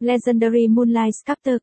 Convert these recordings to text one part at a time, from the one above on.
Legendary Moonlight Sculptor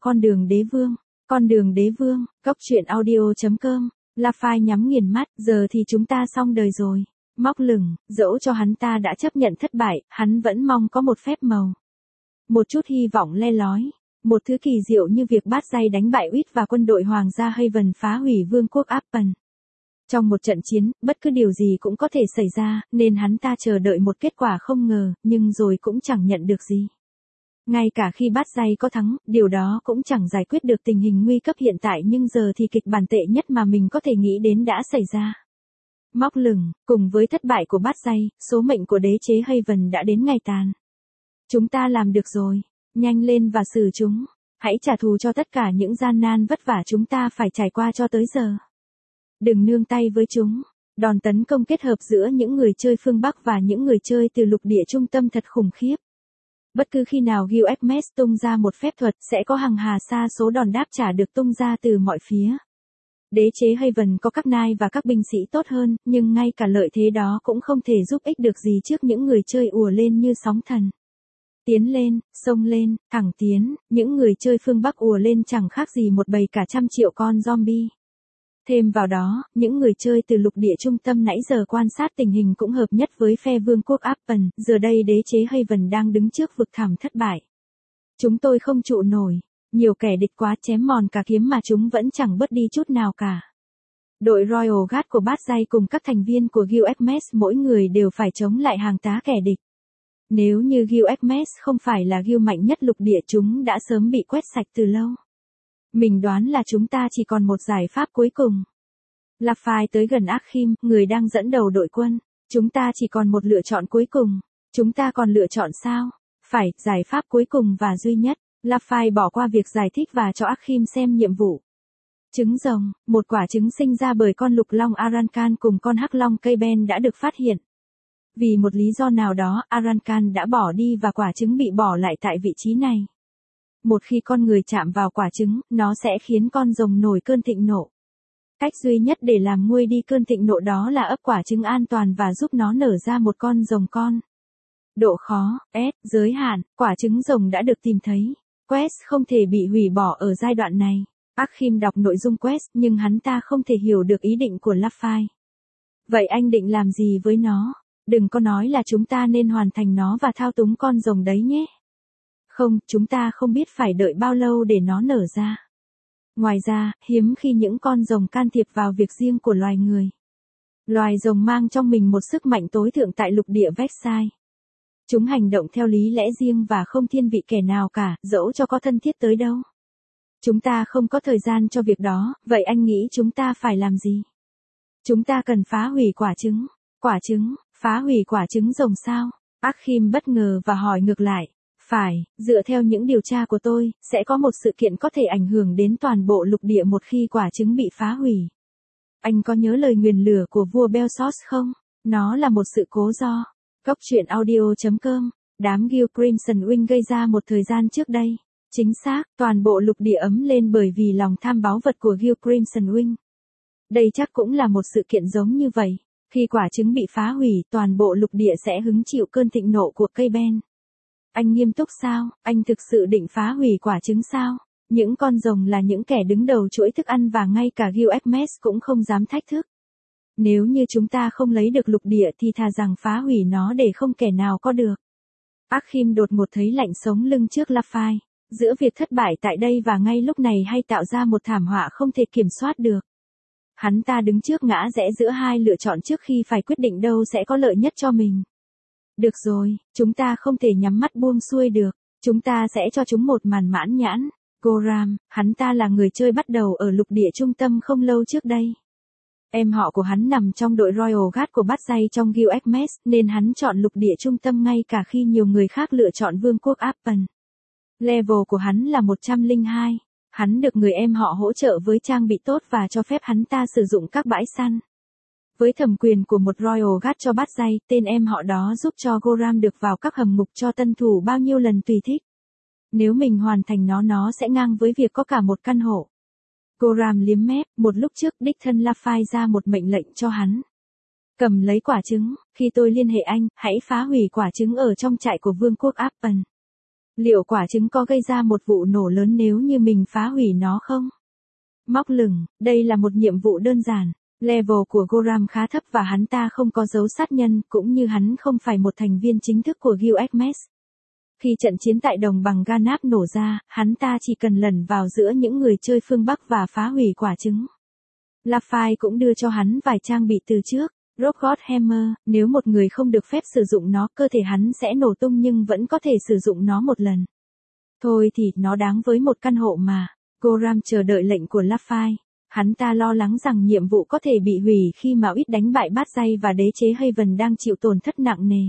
con đường đế vương, góc truyện audio.com, Lafai nhắm nghiền mắt, giờ thì chúng ta xong đời rồi. Móc lửng, dẫu cho hắn ta đã chấp nhận thất bại, hắn vẫn mong có một phép màu. Một chút hy vọng le lói, một thứ kỳ diệu như việc bát dây đánh bại Uýt và quân đội Hoàng gia Haven phá hủy vương quốc Appen. Trong một trận chiến, bất cứ điều gì cũng có thể xảy ra, nên hắn ta chờ đợi một kết quả không ngờ, nhưng rồi cũng chẳng nhận được gì. Ngay cả khi bát dây có thắng, điều đó cũng chẳng giải quyết được tình hình nguy cấp hiện tại, nhưng giờ thì kịch bản tệ nhất mà mình có thể nghĩ đến đã xảy ra. Móc lửng, cùng với thất bại của bát dây, số mệnh của đế chế Haven đã đến ngày tàn. Chúng ta làm được rồi, nhanh lên và xử chúng, hãy trả thù cho tất cả những gian nan vất vả chúng ta phải trải qua cho tới giờ. Đừng nương tay với chúng. Đòn tấn công kết hợp giữa những người chơi phương Bắc và những người chơi từ lục địa trung tâm thật khủng khiếp. Bất cứ khi nào Gilgamesh tung ra một phép thuật, sẽ có hàng hà sa số đòn đáp trả được tung ra từ mọi phía. Đế chế Haven có các nai và các binh sĩ tốt hơn, nhưng ngay cả lợi thế đó cũng không thể giúp ích được gì trước những người chơi ùa lên như sóng thần. Tiến lên, xông lên, thẳng tiến, những người chơi phương Bắc ùa lên chẳng khác gì một bầy cả trăm triệu con zombie. Thêm vào đó, những người chơi từ lục địa trung tâm nãy giờ quan sát tình hình cũng hợp nhất với phe vương quốc Appen, giờ đây đế chế Haven đang đứng trước vực thẳm thất bại. Chúng tôi không trụ nổi, nhiều kẻ địch quá chém mòn cả kiếm mà chúng vẫn chẳng bớt đi chút nào cả. Đội Royal Guard của bát dây cùng các thành viên của Gilgamesh mỗi người đều phải chống lại hàng tá kẻ địch. Nếu như Gilgamesh không phải là Gil mạnh nhất lục địa, chúng đã sớm bị quét sạch từ lâu. Mình đoán là chúng ta chỉ còn một giải pháp cuối cùng. Lafai tới gần Akhim, người đang dẫn đầu đội quân. Chúng ta chỉ còn một lựa chọn cuối cùng. Chúng ta còn lựa chọn sao? Phải, giải pháp cuối cùng và duy nhất. Lafai bỏ qua việc giải thích và cho Akhim xem nhiệm vụ. Trứng rồng, một quả trứng sinh ra bởi con lục long Arankan cùng con hắc long Kayben đã được phát hiện. Vì một lý do nào đó, Arankan đã bỏ đi và quả trứng bị bỏ lại tại vị trí này. Một khi con người chạm vào quả trứng, nó sẽ khiến con rồng nổi cơn thịnh nộ. Cách duy nhất để làm nguôi đi cơn thịnh nộ đó là ấp quả trứng an toàn và giúp nó nở ra một con rồng con. Độ khó, S, giới hạn, quả trứng rồng đã được tìm thấy. Quest không thể bị hủy bỏ ở giai đoạn này. Akhim đọc nội dung quest nhưng hắn ta không thể hiểu được ý định của Lafai. Vậy anh định làm gì với nó? Đừng có nói là chúng ta nên hoàn thành nó và thao túng con rồng đấy nhé. Không, chúng ta không biết phải đợi bao lâu để nó nở ra. Ngoài ra, hiếm khi những con rồng can thiệp vào việc riêng của loài người. Loài rồng mang trong mình một sức mạnh tối thượng tại lục địa Vexai. Chúng hành động theo lý lẽ riêng và không thiên vị kẻ nào cả, dẫu cho có thân thiết tới đâu. Chúng ta không có thời gian cho việc đó, vậy anh nghĩ chúng ta phải làm gì? Chúng ta cần phá hủy quả trứng. Quả trứng, phá hủy quả trứng rồng sao? Akhim bất ngờ và hỏi ngược lại. Phải, dựa theo những điều tra của tôi, sẽ có một sự kiện có thể ảnh hưởng đến toàn bộ lục địa một khi quả trứng bị phá hủy. Anh có nhớ lời nguyền lửa của vua Belsos không? Nó là một sự cố do góc truyện audio.com, đám Gil Crimson Wing gây ra một thời gian trước đây. Chính xác, toàn bộ lục địa ấm lên bởi vì lòng tham báu vật của Gil Crimson Wing. Đây chắc cũng là một sự kiện giống như vậy. Khi quả trứng bị phá hủy, toàn bộ lục địa sẽ hứng chịu cơn thịnh nộ của Kayben. Anh nghiêm túc sao? Anh thực sự định phá hủy quả trứng sao? Những con rồng là những kẻ đứng đầu chuỗi thức ăn và ngay cả Gilgamesh cũng không dám thách thức. Nếu như chúng ta không lấy được lục địa thì thà rằng phá hủy nó để không kẻ nào có được. Akhim đột ngột thấy lạnh sống lưng trước Lafai. Giữa việc thất bại tại đây và ngay lúc này hay tạo ra một thảm họa không thể kiểm soát được. Hắn ta đứng trước ngã rẽ giữa hai lựa chọn trước khi phải quyết định đâu sẽ có lợi nhất cho mình. Được rồi, chúng ta không thể nhắm mắt buông xuôi được. Chúng ta sẽ cho chúng một màn mãn nhãn. Goram, hắn ta là người chơi bắt đầu ở lục địa trung tâm không lâu trước đây. Em họ của hắn nằm trong đội Royal Guard của bát dây trong Gilgamesh, nên hắn chọn lục địa trung tâm ngay cả khi nhiều người khác lựa chọn vương quốc Appen. Level của hắn là 102. Hắn được người em họ hỗ trợ với trang bị tốt và cho phép hắn ta sử dụng các bãi săn. Với thẩm quyền của một Royal Guard cho bát dây, tên em họ đó giúp cho Goram được vào các hầm ngục cho tân thủ bao nhiêu lần tùy thích. Nếu mình hoàn thành nó sẽ ngang với việc có cả một căn hộ. Goram liếm mép, một lúc trước đích thân Lafai ra một mệnh lệnh cho hắn. Cầm lấy quả trứng, khi tôi liên hệ anh, hãy phá hủy quả trứng ở trong trại của vương quốc Appen. Liệu quả trứng có gây ra một vụ nổ lớn nếu như mình phá hủy nó không? Móc lửng, đây là một nhiệm vụ đơn giản. Level của Goram khá thấp và hắn ta không có dấu sát nhân, cũng như hắn không phải một thành viên chính thức của Guild Hermes. Khi trận chiến tại đồng bằng Ganap nổ ra, hắn ta chỉ cần lẩn vào giữa những người chơi phương Bắc và phá hủy quả trứng. Laphai cũng đưa cho hắn vài trang bị từ trước. Rockgod Hammer, nếu một người không được phép sử dụng nó, cơ thể hắn sẽ nổ tung nhưng vẫn có thể sử dụng nó một lần. Thôi thì, nó đáng với một căn hộ mà. Goram chờ đợi lệnh của Laphai. Hắn ta lo lắng rằng nhiệm vụ có thể bị hủy khi mà Uy đánh bại Bát Dây và đế chế Haven đang chịu tổn thất nặng nề.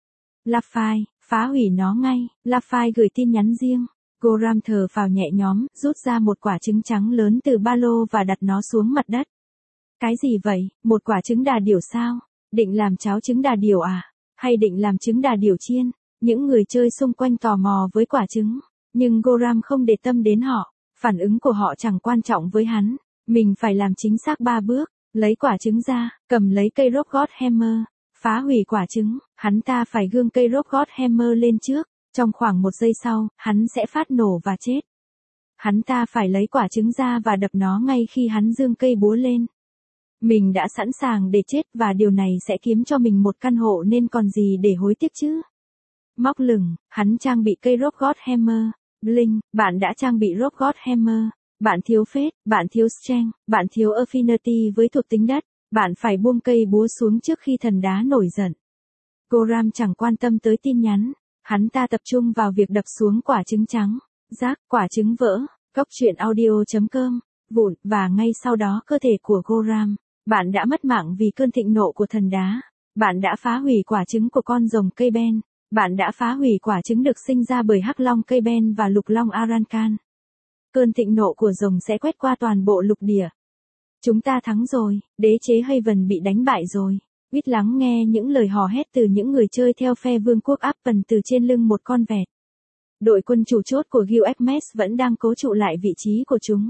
Laphai, phá hủy nó ngay. Laphai gửi tin nhắn riêng. Goram thở phào nhẹ nhõm, rút ra một quả trứng trắng lớn từ ba lô và đặt nó xuống mặt đất. Cái gì vậy, một quả trứng đà điểu sao? Định làm cháo trứng đà điểu à? Hay định làm trứng đà điểu chiên? Những người chơi xung quanh tò mò với quả trứng. Nhưng Goram không để tâm đến họ. Phản ứng của họ chẳng quan trọng với hắn. Mình phải làm chính xác 3 bước. Lấy quả trứng ra, cầm lấy cây Rockgod Hammer. Phá hủy quả trứng, hắn ta phải gương cây Rockgod Hammer lên trước. Trong khoảng 1 giây sau, hắn sẽ phát nổ và chết. Hắn ta phải lấy quả trứng ra và đập nó ngay khi hắn giương cây búa lên. Mình đã sẵn sàng để chết và điều này sẽ kiếm cho mình một căn hộ nên còn gì để hối tiếc chứ. Móc lửng, hắn trang bị cây Rockgod Hammer. Blink, bạn đã trang bị Rockgod Hammer. Bạn thiếu phết, bạn thiếu strength, bạn thiếu affinity với thuộc tính đất. Bạn phải buông cây búa xuống trước khi thần đá nổi giận. Goram chẳng quan tâm tới tin nhắn. Hắn ta tập trung vào việc đập xuống quả trứng trắng. Rác, quả trứng vỡ. Góc truyện audio.com. Vụn, và ngay sau đó cơ thể của Goram. Bạn đã mất mạng vì cơn thịnh nộ của thần đá. Bạn đã phá hủy quả trứng của con rồng cây ben. Bạn đã phá hủy quả trứng được sinh ra bởi hắc long cây ben và lục long Arankan. Cơn thịnh nộ của rồng sẽ quét qua toàn bộ lục địa. Chúng ta thắng rồi, đế chế Haven bị đánh bại rồi. Biết lắng nghe những lời hò hét từ những người chơi theo phe vương quốc Appen từ trên lưng một con vẹt. Đội quân chủ chốt của Guild Hermes vẫn đang cố trụ lại vị trí của chúng.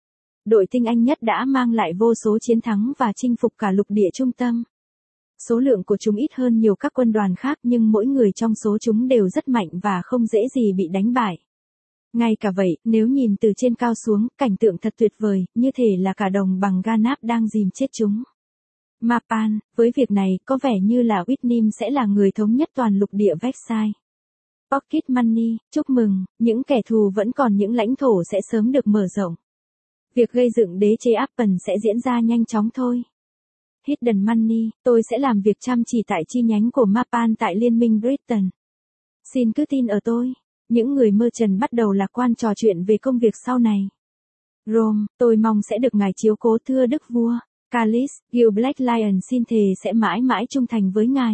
Đội tinh anh nhất đã mang lại vô số chiến thắng và chinh phục cả lục địa trung tâm. Số lượng của chúng ít hơn nhiều các quân đoàn khác nhưng mỗi người trong số chúng đều rất mạnh và không dễ gì bị đánh bại. Ngay cả vậy, nếu nhìn từ trên cao xuống, cảnh tượng thật tuyệt vời, như thể là cả đồng bằng Ganap đang dìm chết chúng. Mapan, với việc này, có vẻ như là Whitnim sẽ là người thống nhất toàn lục địa Vexai. Pocket Money, chúc mừng, những kẻ thù vẫn còn những lãnh thổ sẽ sớm được mở rộng. Việc gây dựng đế chế Appen sẽ diễn ra nhanh chóng thôi. Hidden Money, tôi sẽ làm việc chăm chỉ tại chi nhánh của Mapan tại Liên minh Britain. Xin cứ tin ở tôi. Những người merchant bắt đầu lạc quan trò chuyện về công việc sau này. Rome, tôi mong sẽ được ngài chiếu cố thưa đức vua. Callis, Guild Black Lion xin thề sẽ mãi mãi trung thành với ngài.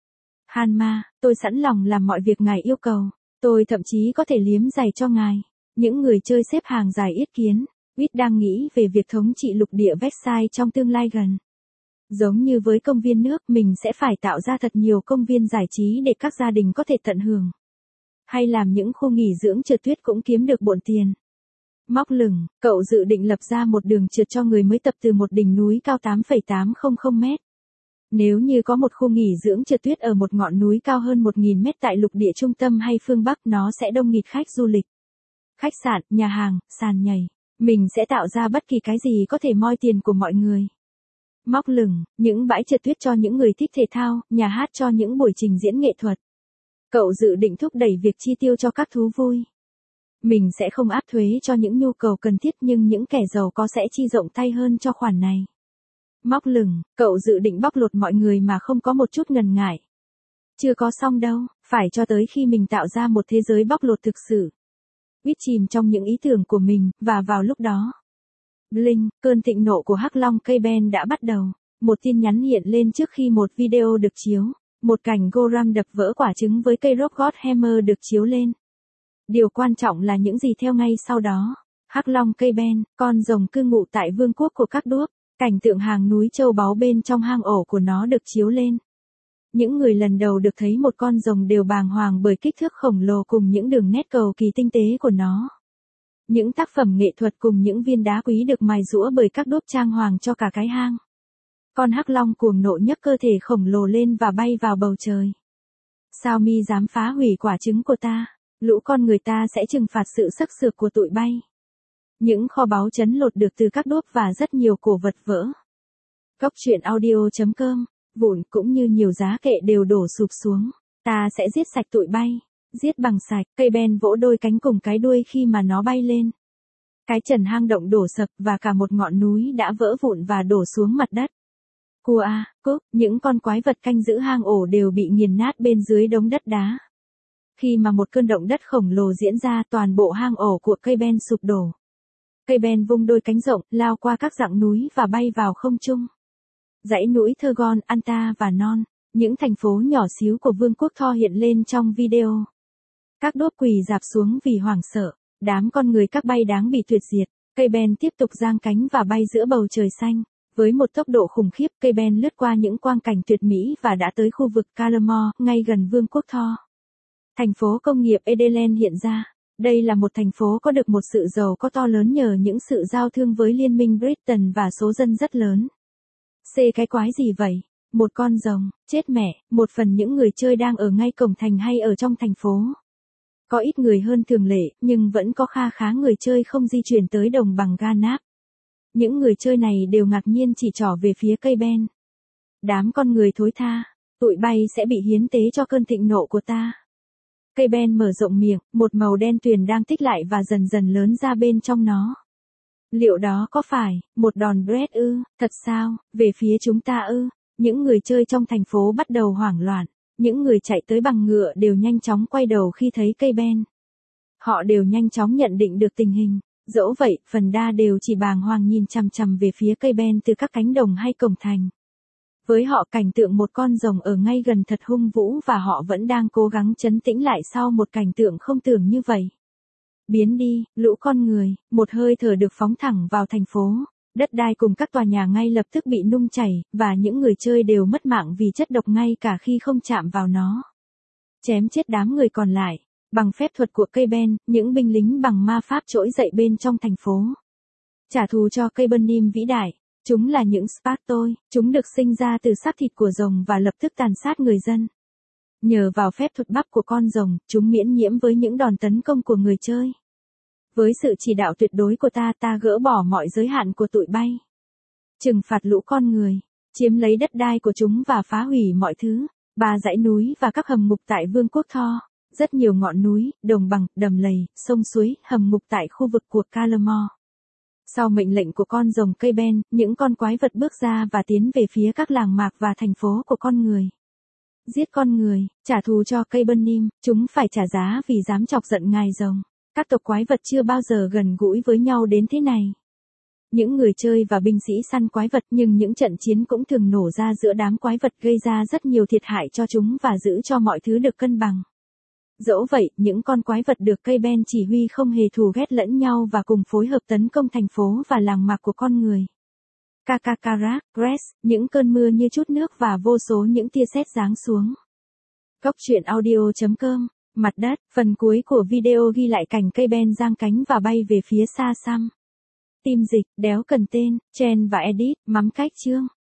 Hanma, tôi sẵn lòng làm mọi việc ngài yêu cầu. Tôi thậm chí có thể liếm giày cho ngài. Những người chơi xếp hàng dài yết kiến. Whit đang nghĩ về việc thống trị lục địa Vexai trong tương lai gần. Giống như với công viên nước, mình sẽ phải tạo ra thật nhiều công viên giải trí để các gia đình có thể tận hưởng. Hay làm những khu nghỉ dưỡng trượt tuyết cũng kiếm được bộn tiền. Móc lửng, cậu dự định lập ra một đường trượt cho người mới tập từ một đỉnh núi cao 8,800 mét. Nếu như có một khu nghỉ dưỡng trượt tuyết ở một ngọn núi cao hơn 1.000 mét tại lục địa trung tâm hay phương Bắc, nó sẽ đông nghịt khách du lịch. Khách sạn, nhà hàng, sàn nhảy. Mình sẽ tạo ra bất kỳ cái gì có thể moi tiền của mọi người. Móc lửng, những bãi trượt tuyết cho những người thích thể thao, nhà hát cho những buổi trình diễn nghệ thuật. Cậu dự định thúc đẩy việc chi tiêu cho các thú vui. Mình sẽ không áp thuế cho những nhu cầu cần thiết nhưng những kẻ giàu có sẽ chi rộng tay hơn cho khoản này. Móc lửng, cậu dự định bóc lột mọi người mà không có một chút ngần ngại. Chưa có xong đâu, phải cho tới khi mình tạo ra một thế giới bóc lột thực sự. Whit chìm trong những ý tưởng của mình, và vào lúc đó. Blink, cơn thịnh nộ của hắc long cây ben đã bắt đầu. Một tin nhắn hiện lên trước khi một video được chiếu. Một cảnh Goram đập vỡ quả trứng với cây Rockgod Hammer được chiếu lên. Điều quan trọng là những gì theo ngay sau đó. Hắc long cây ben, con rồng cư ngụ tại vương quốc của các đuốc. Cảnh tượng hàng núi châu báu bên trong hang ổ của nó được chiếu lên. Những người lần đầu được thấy một con rồng đều bàng hoàng bởi kích thước khổng lồ cùng những đường nét cầu kỳ tinh tế của nó. Những tác phẩm nghệ thuật cùng những viên đá quý được mài giũa bởi các đốp trang hoàng cho cả cái hang. Con hắc long cuồng nộ nhấc cơ thể khổng lồ lên và bay vào bầu trời. Sao mi dám phá hủy quả trứng của ta? Lũ con người ta sẽ trừng phạt sự sắc sược của tụi bay. Những kho báu chấn lột được từ các đốp và rất nhiều cổ vật vỡ. Góc truyện audio.com, vụn cũng như nhiều giá kệ đều đổ sụp xuống. Ta sẽ giết sạch tụi bay. Giết bằng sạch, cây ben vỗ đôi cánh cùng cái đuôi khi mà nó bay lên. Cái trần hang động đổ sập và cả một ngọn núi đã vỡ vụn và đổ xuống mặt đất. Cua, cúc, những con quái vật canh giữ hang ổ đều bị nghiền nát bên dưới đống đất đá. Khi mà một cơn động đất khổng lồ diễn ra, toàn bộ hang ổ của cây ben sụp đổ. Cây ben vung đôi cánh rộng, lao qua các dãy núi và bay vào không trung. Dãy núi Thurgon, Anta và Non, những thành phố nhỏ xíu của Vương quốc Thor hiện lên trong video. Các đốp quỳ rạp xuống vì hoảng sợ, đám con người các bay đáng bị tuyệt diệt. Cây ben tiếp tục giang cánh và bay giữa bầu trời xanh. Với một tốc độ khủng khiếp, cây ben lướt qua những quang cảnh tuyệt mỹ và đã tới khu vực Calamore, ngay gần Vương quốc Thor. Thành phố công nghiệp Edelen hiện ra. Đây là một thành phố có được một sự giàu có to lớn nhờ những sự giao thương với Liên minh Britain và số dân rất lớn. Cái quái gì vậy? Một con rồng, chết mẹ, một phần những người chơi đang ở ngay cổng thành hay ở trong thành phố. Có ít người hơn thường lệ, nhưng vẫn có kha khá người chơi không di chuyển tới đồng bằng Ganap. Những người chơi này đều ngạc nhiên chỉ trỏ về phía cây ben. Đám con người thối tha, tụi bay sẽ bị hiến tế cho cơn thịnh nộ của ta. Cây ben mở rộng miệng, một màu đen tuyền đang tích lại và dần dần lớn ra bên trong nó. Liệu đó có phải một đòn Brett ư? Thật sao? Về phía chúng ta ư? Những người chơi trong thành phố bắt đầu hoảng loạn. Những người chạy tới bằng ngựa đều nhanh chóng quay đầu khi thấy cây ben. Họ đều nhanh chóng nhận định được tình hình. Dẫu vậy, phần đa đều chỉ bàng hoàng nhìn chằm chằm về phía cây ben từ các cánh đồng hay cổng thành. Với họ, cảnh tượng một con rồng ở ngay gần thật hung vũ và họ vẫn đang cố gắng trấn tĩnh lại sau một cảnh tượng không tưởng như vậy. Biến đi, lũ con người, một hơi thở được phóng thẳng vào thành phố. Đất đai cùng các tòa nhà ngay lập tức bị nung chảy, và những người chơi đều mất mạng vì chất độc ngay cả khi không chạm vào nó. Chém chết đám người còn lại. Bằng phép thuật của cây ben, những binh lính bằng ma pháp trỗi dậy bên trong thành phố. Trả thù cho cây Burnim vĩ đại. Chúng là những Spartoi, chúng được sinh ra từ xác thịt của rồng và lập tức tàn sát người dân. Nhờ vào phép thuật bắp của con rồng, chúng miễn nhiễm với những đòn tấn công của người chơi. Với sự chỉ đạo tuyệt đối của ta gỡ bỏ mọi giới hạn của tụi bay. Trừng phạt lũ con người, chiếm lấy đất đai của chúng và phá hủy mọi thứ. 3 dãy núi và các hầm ngục tại Vương quốc Thor. Rất nhiều ngọn núi, đồng bằng, đầm lầy, sông suối, hầm ngục tại khu vực của Calamore. Sau mệnh lệnh của con rồng cây ben, những con quái vật bước ra và tiến về phía các làng mạc và thành phố của con người. Giết con người, trả thù cho cây Burnim, chúng phải trả giá vì dám chọc giận ngài rồng. Các tộc quái vật chưa bao giờ gần gũi với nhau đến thế này. Những người chơi và binh sĩ săn quái vật, nhưng những trận chiến cũng thường nổ ra giữa đám quái vật gây ra rất nhiều thiệt hại cho chúng và giữ cho mọi thứ được cân bằng. Dẫu vậy, những con quái vật được cây ben chỉ huy không hề thù ghét lẫn nhau và cùng phối hợp tấn công thành phố và làng mạc của con người. Kakakarak, Grass, những cơn mưa như chút nước và vô số những tia sét giáng xuống. Góc truyện audio.com, mặt đất, phần cuối của video ghi lại cảnh cây ben giang cánh và bay về phía xa xăm. Team dịch, đéo cần tên, Chen và Edit, mắm cách chương.